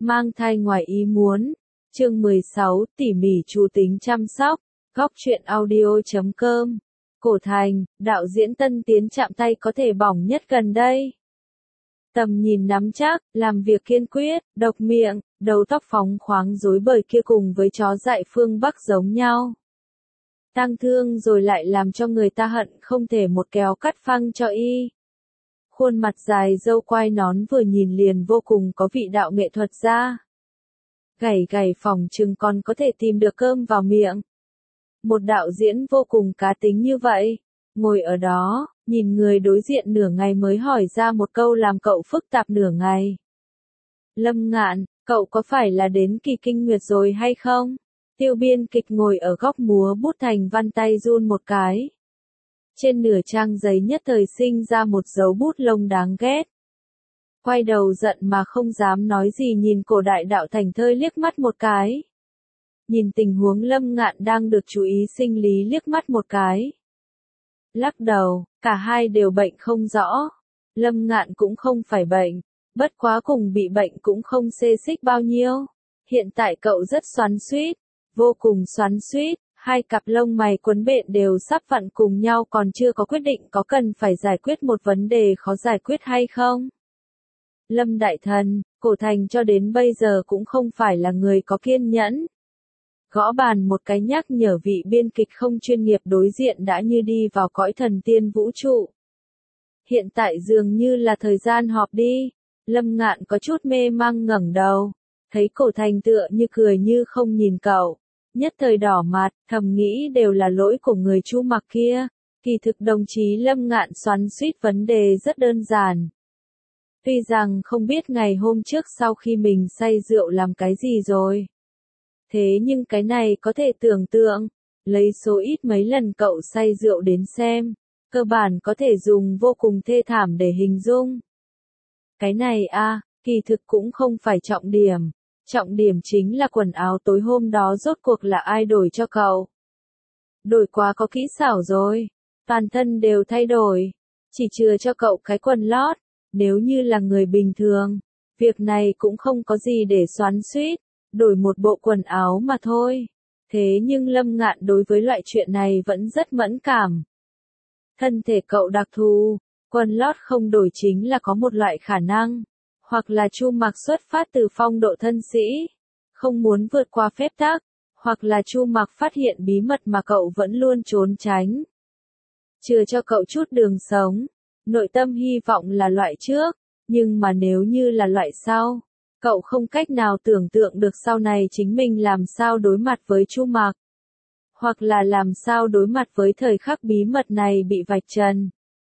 Mang thai ngoài ý muốn. Chương 16, tỉ mỉ chú tính chăm sóc. Góc truyện audio.com. Cổ Thành, đạo diễn tân tiến chạm tay có thể bỏng nhất gần đây. Tầm nhìn nắm chắc, làm việc kiên quyết, độc miệng, đầu tóc phóng khoáng rối bời kia cùng với chó dại phương Bắc giống nhau. Tang thương rồi lại làm cho người ta hận không thể một kéo cắt phăng cho y. Khuôn mặt dài râu quai nón vừa nhìn liền vô cùng có vị đạo nghệ thuật ra. Gảy gảy phỏng chừng còn có thể tìm được cơm vào miệng. Một đạo diễn vô cùng cá tính như vậy, ngồi ở đó, nhìn người đối diện nửa ngày mới hỏi ra một câu làm cậu phức tạp nửa ngày. Lâm Ngạn, cậu có phải là đến kỳ kinh nguyệt rồi hay không? Tiêu biên kịch ngồi ở góc múa bút thành văn tay run một cái. Trên nửa trang giấy nhất thời sinh ra một dấu bút lông đáng ghét. Quay đầu giận mà không dám nói gì nhìn cổ đại đạo thành thơi liếc mắt một cái. Nhìn tình huống Lâm Ngạn đang được chú ý sinh lý liếc mắt một cái. Lắc đầu, cả hai đều bệnh không rõ. Lâm Ngạn cũng không phải bệnh, bất quá cùng bị bệnh cũng không xê xích bao nhiêu. Hiện tại cậu rất xoắn xuýt, vô cùng xoắn xuýt, hai cặp lông mày quấn bện đều sắp vặn cùng nhau còn chưa có quyết định có cần phải giải quyết một vấn đề khó giải quyết hay không. Lâm đại thần, Cổ Thành cho đến bây giờ cũng không phải là người có kiên nhẫn. Gõ bàn một cái nhắc nhở vị biên kịch không chuyên nghiệp đối diện đã như đi vào cõi thần tiên vũ trụ. Hiện tại dường như là thời gian họp đi. Lâm Ngạn có chút mê mang ngẩng đầu, thấy Cổ Thành tựa như cười như không nhìn cậu. Nhất thời đỏ mặt, thầm nghĩ đều là lỗi của người Chu Mặc kia. Kỳ thực đồng chí Lâm Ngạn xoắn xuýt vấn đề rất đơn giản. Tuy rằng không biết ngày hôm trước sau khi mình say rượu làm cái gì rồi. Thế nhưng cái này có thể tưởng tượng, lấy số ít mấy lần cậu say rượu đến xem, cơ bản có thể dùng vô cùng thê thảm để hình dung. Cái này kỳ thực cũng không phải trọng điểm. Trọng điểm chính là quần áo tối hôm đó rốt cuộc là ai đổi cho cậu. Đổi quá có kỹ xảo rồi, toàn thân đều thay đổi, chỉ chừa cho cậu cái quần lót, nếu như là người bình thường, việc này cũng không có gì để xoắn xuýt, đổi một bộ quần áo mà thôi. Thế nhưng Lâm Ngạn đối với loại chuyện này vẫn rất mẫn cảm. Thân thể cậu đặc thù, quần lót không đổi chính là có một loại khả năng. Hoặc là Chu Mặc xuất phát từ phong độ thân sĩ, không muốn vượt qua phép tắc, hoặc là Chu Mặc phát hiện bí mật mà cậu vẫn luôn trốn tránh. Chừa cho cậu chút đường sống, nội tâm hy vọng là loại trước, nhưng mà nếu như là loại sau, cậu không cách nào tưởng tượng được sau này chính mình làm sao đối mặt với Chu Mặc, hoặc là làm sao đối mặt với thời khắc bí mật này bị vạch trần.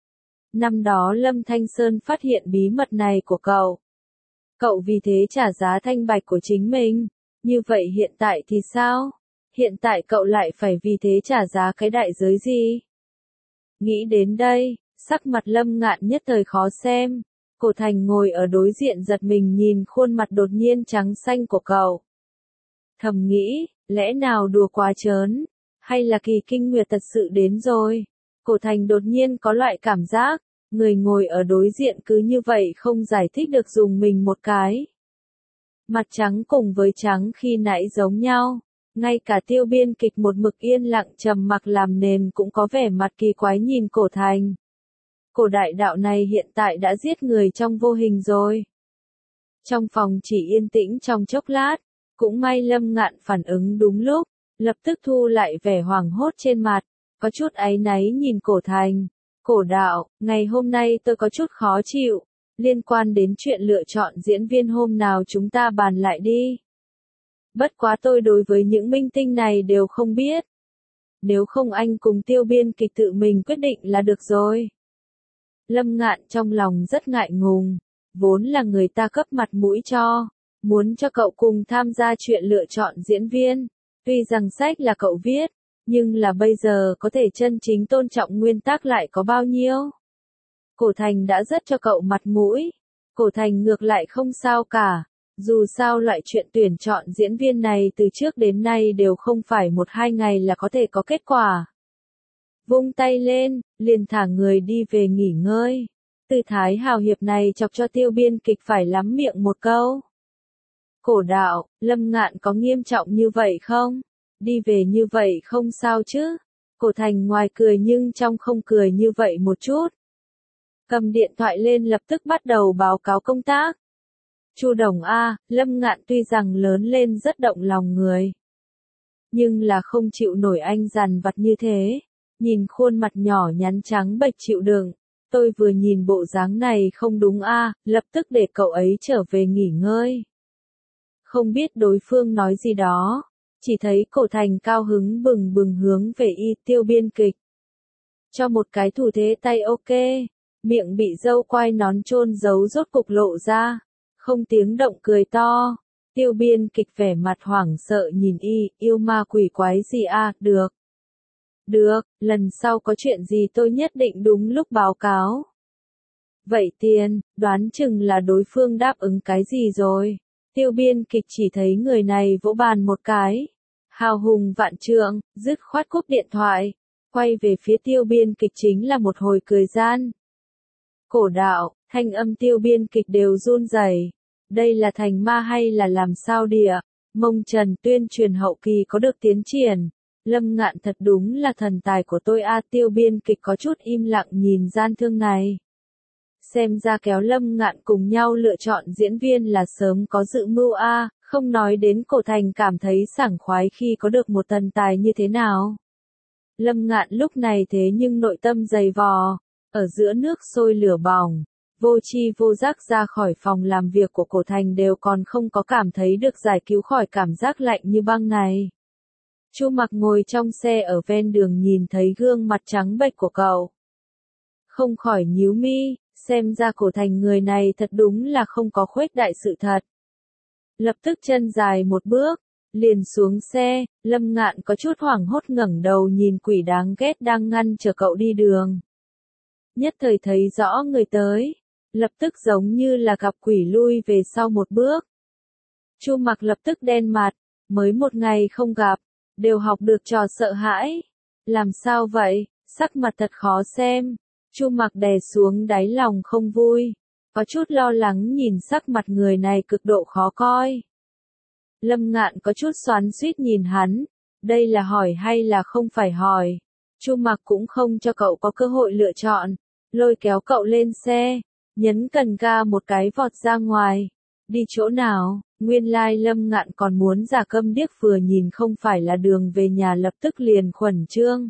Năm đó Lâm Thanh Sơn phát hiện bí mật này của cậu. Cậu vì thế trả giá thanh bạch của chính mình. Như vậy hiện tại thì sao? Hiện tại cậu lại phải vì thế trả giá cái đại giới gì? Nghĩ đến đây, sắc mặt Lâm Ngạn nhất thời khó xem. Cổ Thành ngồi ở đối diện giật mình nhìn khuôn mặt đột nhiên trắng xanh của cậu. Thầm nghĩ, lẽ nào đùa quá trớn? Hay là kỳ kinh nguyệt thật sự đến rồi? Cổ Thành đột nhiên có loại cảm giác. Người ngồi ở đối diện cứ như vậy không giải thích được dùng mình một cái. Mặt trắng cùng với trắng khi nãy giống nhau. Ngay cả tiêu biên kịch một mực yên lặng trầm mặc làm nền cũng có vẻ mặt kỳ quái nhìn Cổ Thành. Cổ đại đạo này hiện tại đã giết người trong vô hình rồi. Trong phòng chỉ yên tĩnh trong chốc lát. Cũng may Lâm Ngạn phản ứng đúng lúc. Lập tức thu lại vẻ hoảng hốt trên mặt. Có chút áy náy nhìn Cổ Thành. Cổ đạo, ngày hôm nay tôi có chút khó chịu, liên quan đến chuyện lựa chọn diễn viên hôm nào chúng ta bàn lại đi. Bất quá tôi đối với những minh tinh này đều không biết. Nếu không anh cùng tiêu biên kịch tự mình quyết định là được rồi. Lâm Ngạn trong lòng rất ngại ngùng, vốn là người ta cấp mặt mũi cho, muốn cho cậu cùng tham gia chuyện lựa chọn diễn viên, tuy rằng sách là cậu viết. Nhưng là bây giờ có thể chân chính tôn trọng nguyên tắc lại có bao nhiêu? Cổ Thành đã rất cho cậu mặt mũi. Cổ Thành ngược lại không sao cả. Dù sao loại chuyện tuyển chọn diễn viên này từ trước đến nay đều không phải 1-2 ngày là có thể có kết quả. Vung tay lên, liền thả người đi về nghỉ ngơi. Tư thái hào hiệp này chọc cho tiêu biên kịch phải lắm miệng một câu. Cổ đạo, Lâm Ngạn có nghiêm trọng như vậy không? Đi về như vậy không sao chứ? Cổ Thành ngoài cười nhưng trong không cười như vậy một chút. Cầm điện thoại lên lập tức bắt đầu báo cáo công tác. Chu Đồng A, Lâm Ngạn tuy rằng lớn lên rất động lòng người. Nhưng là không chịu nổi anh dằn vặt như thế. Nhìn khuôn mặt nhỏ nhắn trắng bệch chịu đựng. Tôi vừa nhìn bộ dáng này không đúng a, lập tức để cậu ấy trở về nghỉ ngơi. Không biết đối phương nói gì đó. Chỉ thấy Cổ Thành cao hứng bừng bừng hướng về y Tiêu biên kịch. Cho một cái thủ thế tay ok. Miệng bị râu quai nón chôn giấu rốt cục lộ ra. Không tiếng động cười to. Tiêu biên kịch vẻ mặt hoảng sợ nhìn y, yêu ma quỷ quái gì a, được. Được, lần sau có chuyện gì tôi nhất định đúng lúc báo cáo. Vậy tiền, đoán chừng là đối phương đáp ứng cái gì rồi. Tiêu biên kịch chỉ thấy người này vỗ bàn một cái. Hào hùng vạn trượng, dứt khoát cúp điện thoại. Quay về phía tiêu biên kịch chính là một hồi cười gian. Cổ đạo, thanh âm tiêu biên kịch đều run rẩy. Đây là thành ma hay là làm sao địa? Mông Trần tuyên truyền hậu kỳ có được tiến triển. Lâm Ngạn thật đúng là thần tài của tôi a. Tiêu biên kịch có chút im lặng nhìn gian thương này. Xem ra kéo Lâm Ngạn cùng nhau lựa chọn diễn viên là sớm có dự mưu a, không nói đến Cổ Thành cảm thấy sảng khoái khi có được một thần tài như thế nào. Lâm Ngạn lúc này thế nhưng nội tâm dày vò, ở giữa nước sôi lửa bỏng, vô tri vô giác ra khỏi phòng làm việc của Cổ Thành đều còn không có cảm thấy được giải cứu khỏi cảm giác lạnh như băng này. Chu Mặc ngồi trong xe ở ven đường nhìn thấy gương mặt trắng bệch của cậu. Không khỏi nhíu mi, xem ra Cổ Thành người này thật đúng là không có khuếch đại sự thật. Lập tức chân dài một bước, liền xuống xe, Lâm Ngạn có chút hoảng hốt ngẩng đầu nhìn quỷ đáng ghét đang ngăn chờ cậu đi đường. Nhất thời thấy rõ người tới, lập tức giống như là gặp quỷ lui về sau một bước. Chu Mặc lập tức đen mặt, mới một ngày không gặp, đều học được trò sợ hãi. Làm sao vậy, sắc mặt thật khó xem. Chu Mặc đè xuống đáy lòng không vui, có chút lo lắng nhìn sắc mặt người này cực độ khó coi. Lâm Ngạn có chút xoắn xuýt nhìn hắn, đây là hỏi hay là không phải hỏi. Chu Mặc cũng không cho cậu có cơ hội lựa chọn, lôi kéo cậu lên xe, nhấn cần ga một cái vọt ra ngoài. Đi chỗ nào? Nguyên lai Lâm Ngạn còn muốn giả câm điếc vừa nhìn không phải là đường về nhà lập tức liền khẩn trương.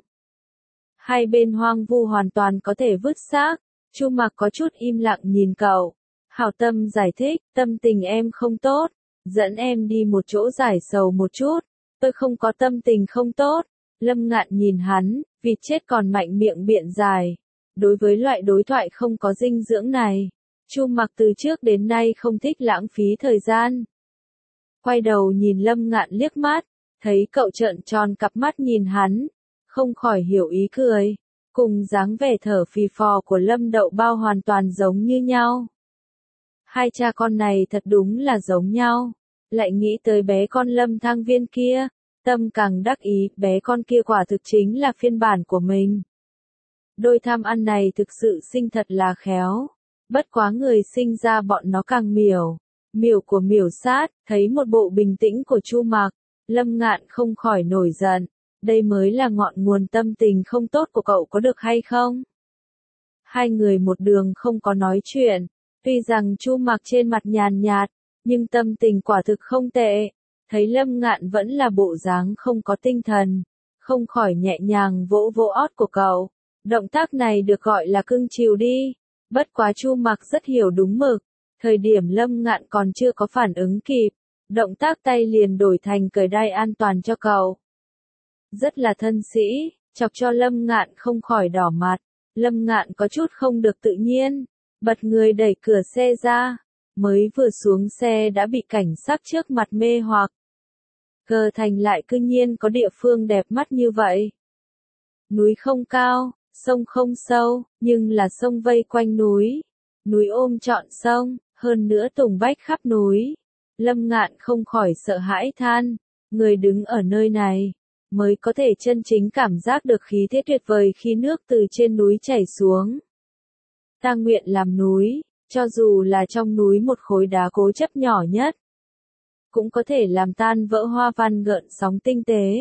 Hai bên hoang vu hoàn toàn có thể vứt xác. Chu Mặc có chút im lặng nhìn cậu. Hảo tâm giải thích, tâm tình em không tốt. Dẫn em đi một chỗ giải sầu một chút. Tôi không có tâm tình không tốt. Lâm Ngạn nhìn hắn, vịt chết còn mạnh miệng biện dài. Đối với loại đối thoại không có dinh dưỡng này, Chu Mặc từ trước đến nay không thích lãng phí thời gian. Quay đầu nhìn Lâm Ngạn liếc mắt, thấy cậu trợn tròn cặp mắt nhìn hắn, không khỏi hiểu ý cười, cùng dáng vẻ thở phì phò của Lâm Đậu Bao hoàn toàn giống như nhau. Hai cha con này thật đúng là giống nhau, lại nghĩ tới bé con Lâm Thang Viên kia, tâm càng đắc ý, bé con kia quả thực chính là phiên bản của mình. Đôi tham ăn này thực sự sinh thật là khéo, bất quá người sinh ra bọn nó càng miểu. Miểu của miểu sát, thấy một bộ bình tĩnh của Chu Mặc, Lâm Ngạn không khỏi nổi giận. Đây mới là ngọn nguồn tâm tình không tốt của cậu có được hay không? Hai người một đường không có nói chuyện, tuy rằng Chu Mặc trên mặt nhàn nhạt, nhưng tâm tình quả thực không tệ. Thấy Lâm Ngạn vẫn là bộ dáng không có tinh thần, không khỏi nhẹ nhàng vỗ vỗ ót của cậu. Động tác này được gọi là cưng chiều đi. Bất quá Chu Mặc rất hiểu đúng mực. Thời điểm Lâm Ngạn còn chưa có phản ứng kịp, động tác tay liền đổi thành cởi đai an toàn cho cậu. Rất là thân sĩ, chọc cho Lâm Ngạn không khỏi đỏ mặt. Lâm Ngạn có chút không được tự nhiên, bật người đẩy cửa xe ra, mới vừa xuống xe đã bị cảnh sát trước mặt mê hoặc. Cờ Thành lại cư nhiên có địa phương đẹp mắt như vậy. Núi không cao, sông không sâu, nhưng là sông vây quanh núi. Núi ôm trọn sông, hơn nữa tùng bách khắp núi. Lâm Ngạn không khỏi sợ hãi than, người đứng ở nơi này, mới có thể chân chính cảm giác được khí thế tuyệt vời khi nước từ trên núi chảy xuống. Ta nguyện làm núi, cho dù là trong núi một khối đá cố chấp nhỏ nhất. cũng có thể làm tan vỡ hoa văn gợn sóng tinh tế.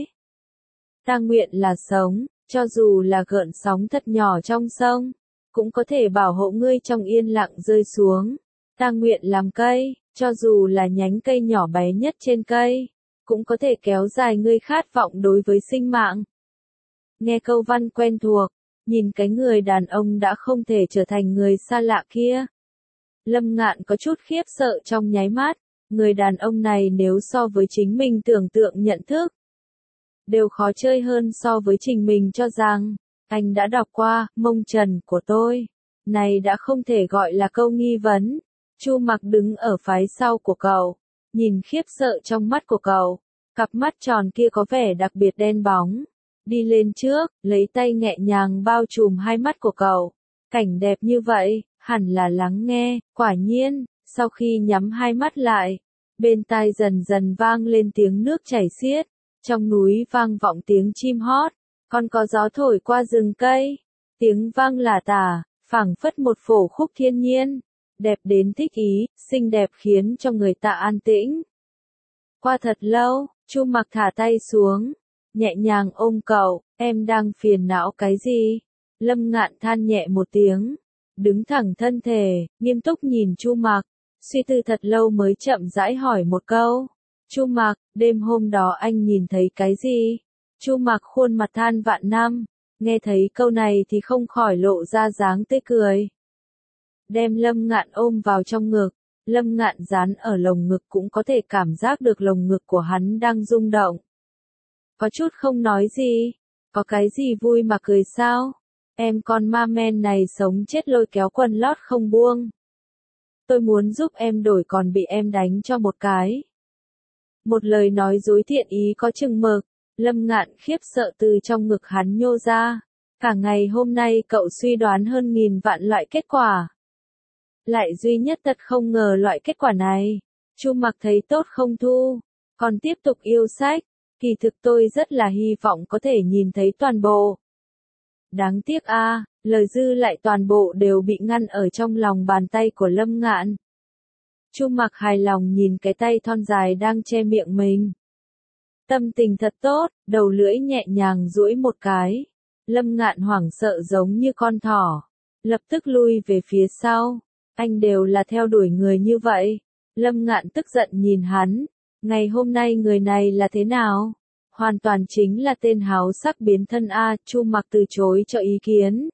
Ta nguyện là sống, cho dù là gợn sóng thật nhỏ trong sông, cũng có thể bảo hộ ngươi trong yên lặng rơi xuống. Ta nguyện làm cây, cho dù là nhánh cây nhỏ bé nhất trên cây, cũng có thể kéo dài ngươi khát vọng đối với sinh mạng. Nghe câu văn quen thuộc, nhìn cái người đàn ông đã không thể trở thành người xa lạ kia. Lâm Ngạn có chút khiếp sợ trong nháy mắt, người đàn ông này nếu so với chính mình tưởng tượng nhận thức, đều khó chơi hơn so với trình mình cho rằng, anh đã đọc qua, mông trần của tôi. Này đã không thể gọi là câu nghi vấn. Chu Mặc đứng ở phái sau của cậu, nhìn khiếp sợ trong mắt của cậu, cặp mắt tròn kia có vẻ đặc biệt đen bóng. Đi lên trước, lấy tay nhẹ nhàng bao trùm hai mắt của cậu. Cảnh đẹp như vậy, hẳn là lắng nghe, quả nhiên, sau khi nhắm hai mắt lại, bên tai dần dần vang lên tiếng nước chảy xiết, trong núi vang vọng tiếng chim hót, còn có gió thổi qua rừng cây, tiếng vang lả tả, phảng phất một phổ khúc thiên nhiên, đẹp đến thích ý, xinh đẹp khiến cho người ta an tĩnh. Qua thật lâu, Chu Mặc thả tay xuống, nhẹ nhàng ôm cậu, em đang phiền não cái gì? Lâm Ngạn than nhẹ một tiếng, đứng thẳng thân thể, nghiêm túc nhìn Chu Mặc, suy tư thật lâu mới chậm rãi hỏi một câu. Chu Mặc, đêm hôm đó anh nhìn thấy cái gì? Chu Mặc khuôn mặt than vạn năm, nghe thấy câu này thì không khỏi lộ ra dáng tươi cười. Đem Lâm Ngạn ôm vào trong ngực, Lâm Ngạn dán ở lồng ngực cũng có thể cảm giác được lồng ngực của hắn đang rung động. Có chút không nói gì, có cái gì vui mà cười sao? Em con ma men này sống chết lôi kéo quần lót không buông. Tôi muốn giúp em đổi còn bị em đánh cho một cái. Một lời nói dối thiện ý có chừng mực, Lâm Ngạn khiếp sợ từ trong ngực hắn nhô ra. Cả ngày hôm nay cậu suy đoán hơn nghìn vạn loại kết quả. Lại duy nhất thật không ngờ loại kết quả này. Chu Mặc thấy tốt không thu, còn tiếp tục yêu sách. Kỳ thực tôi rất là hy vọng có thể nhìn thấy toàn bộ. Đáng tiếc a, lời dư lại toàn bộ đều bị ngăn ở trong lòng bàn tay của Lâm Ngạn. Chu Mặc hài lòng nhìn cái tay thon dài đang che miệng mình. Tâm tình thật tốt, đầu lưỡi nhẹ nhàng duỗi một cái. Lâm Ngạn hoảng sợ giống như con thỏ, lập tức lui về phía sau. Anh đều là theo đuổi người như vậy. Lâm Ngạn tức giận nhìn hắn. Ngày hôm nay người này là thế nào? Hoàn toàn chính là tên háo sắc biến thân a. Chu Mặc từ chối cho ý kiến.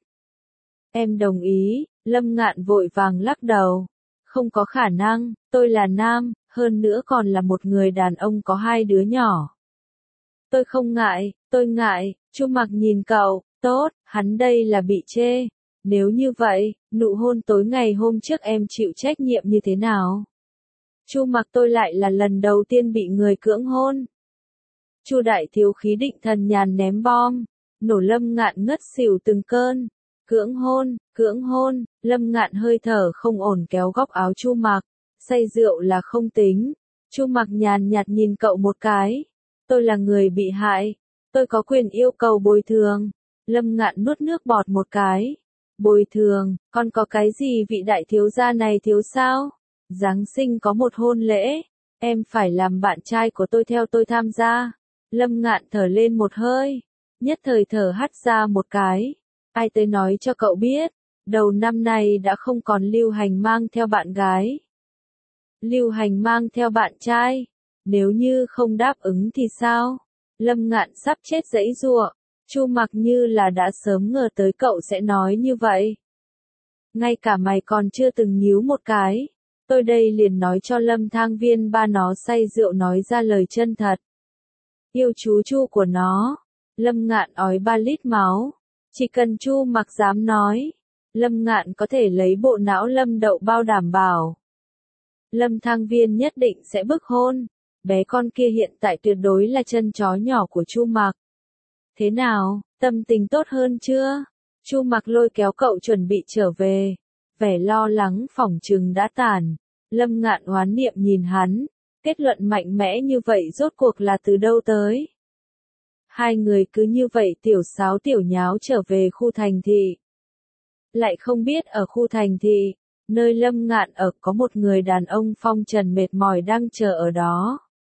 Em đồng ý. Lâm Ngạn vội vàng lắc đầu. Không có khả năng, tôi là nam, hơn nữa còn là một người đàn ông có hai đứa nhỏ. Tôi không ngại, tôi ngại. Chu Mặc nhìn cậu, tốt, hắn đây là bị chê. Nếu như vậy, nụ hôn tối ngày hôm trước em chịu trách nhiệm như thế nào? Chu Mặc, tôi lại là lần đầu tiên bị người cưỡng hôn. Chu đại thiếu khí định thần nhàn ném bom, nổ Lâm Ngạn ngất xỉu từng cơn. Cưỡng hôn, Lâm Ngạn hơi thở không ổn kéo góc áo Chu Mặc, say rượu là không tính. Chu Mặc nhàn nhạt nhìn cậu một cái. Tôi là người bị hại, tôi có quyền yêu cầu bồi thường. Lâm Ngạn nuốt nước bọt một cái. Bồi thường, còn có cái gì vị đại thiếu gia này thiếu sao? Giáng sinh có một hôn lễ, em phải làm bạn trai của tôi theo tôi tham gia. Lâm Ngạn thở lên một hơi, nhất thời thở hắt ra một cái. Ai tới nói cho cậu biết, đầu năm nay đã không còn lưu hành mang theo bạn gái. Lưu hành mang theo bạn trai, nếu như không đáp ứng thì sao? Lâm Ngạn sắp chết giãy giụa. Chu Mặc như là đã sớm ngờ tới cậu sẽ nói như vậy. Ngay cả mày còn chưa từng nhíu một cái. Tôi đây liền nói cho Lâm Thang Viên ba nó say rượu nói ra lời chân thật. Yêu chú Chu của nó. Lâm Ngạn ói 3 lít máu. Chỉ cần Chu Mặc dám nói, Lâm Ngạn có thể lấy bộ não Lâm Đậu bao đảm bảo. Lâm Thang Viên nhất định sẽ bức hôn. Bé con kia hiện tại tuyệt đối là chân chó nhỏ của Chu Mặc. Thế nào, tâm tình tốt hơn chưa? Chu Mặc lôi kéo cậu chuẩn bị trở về. Vẻ lo lắng phỏng chừng đã tàn. Lâm Ngạn oán niệm nhìn hắn. Kết luận mạnh mẽ như vậy rốt cuộc là từ đâu tới? Hai người cứ như vậy tiểu sáo tiểu nháo trở về khu thành thị. Lại không biết ở khu thành thị, nơi Lâm Ngạn ở có một người đàn ông phong trần mệt mỏi đang chờ ở đó.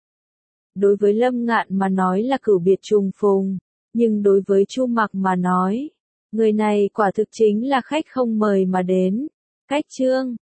đối với Lâm Ngạn mà nói là cửu biệt trùng phùng, nhưng đối với Chu Mặc mà nói, người này quả thực chính là khách không mời mà đến. Cách chương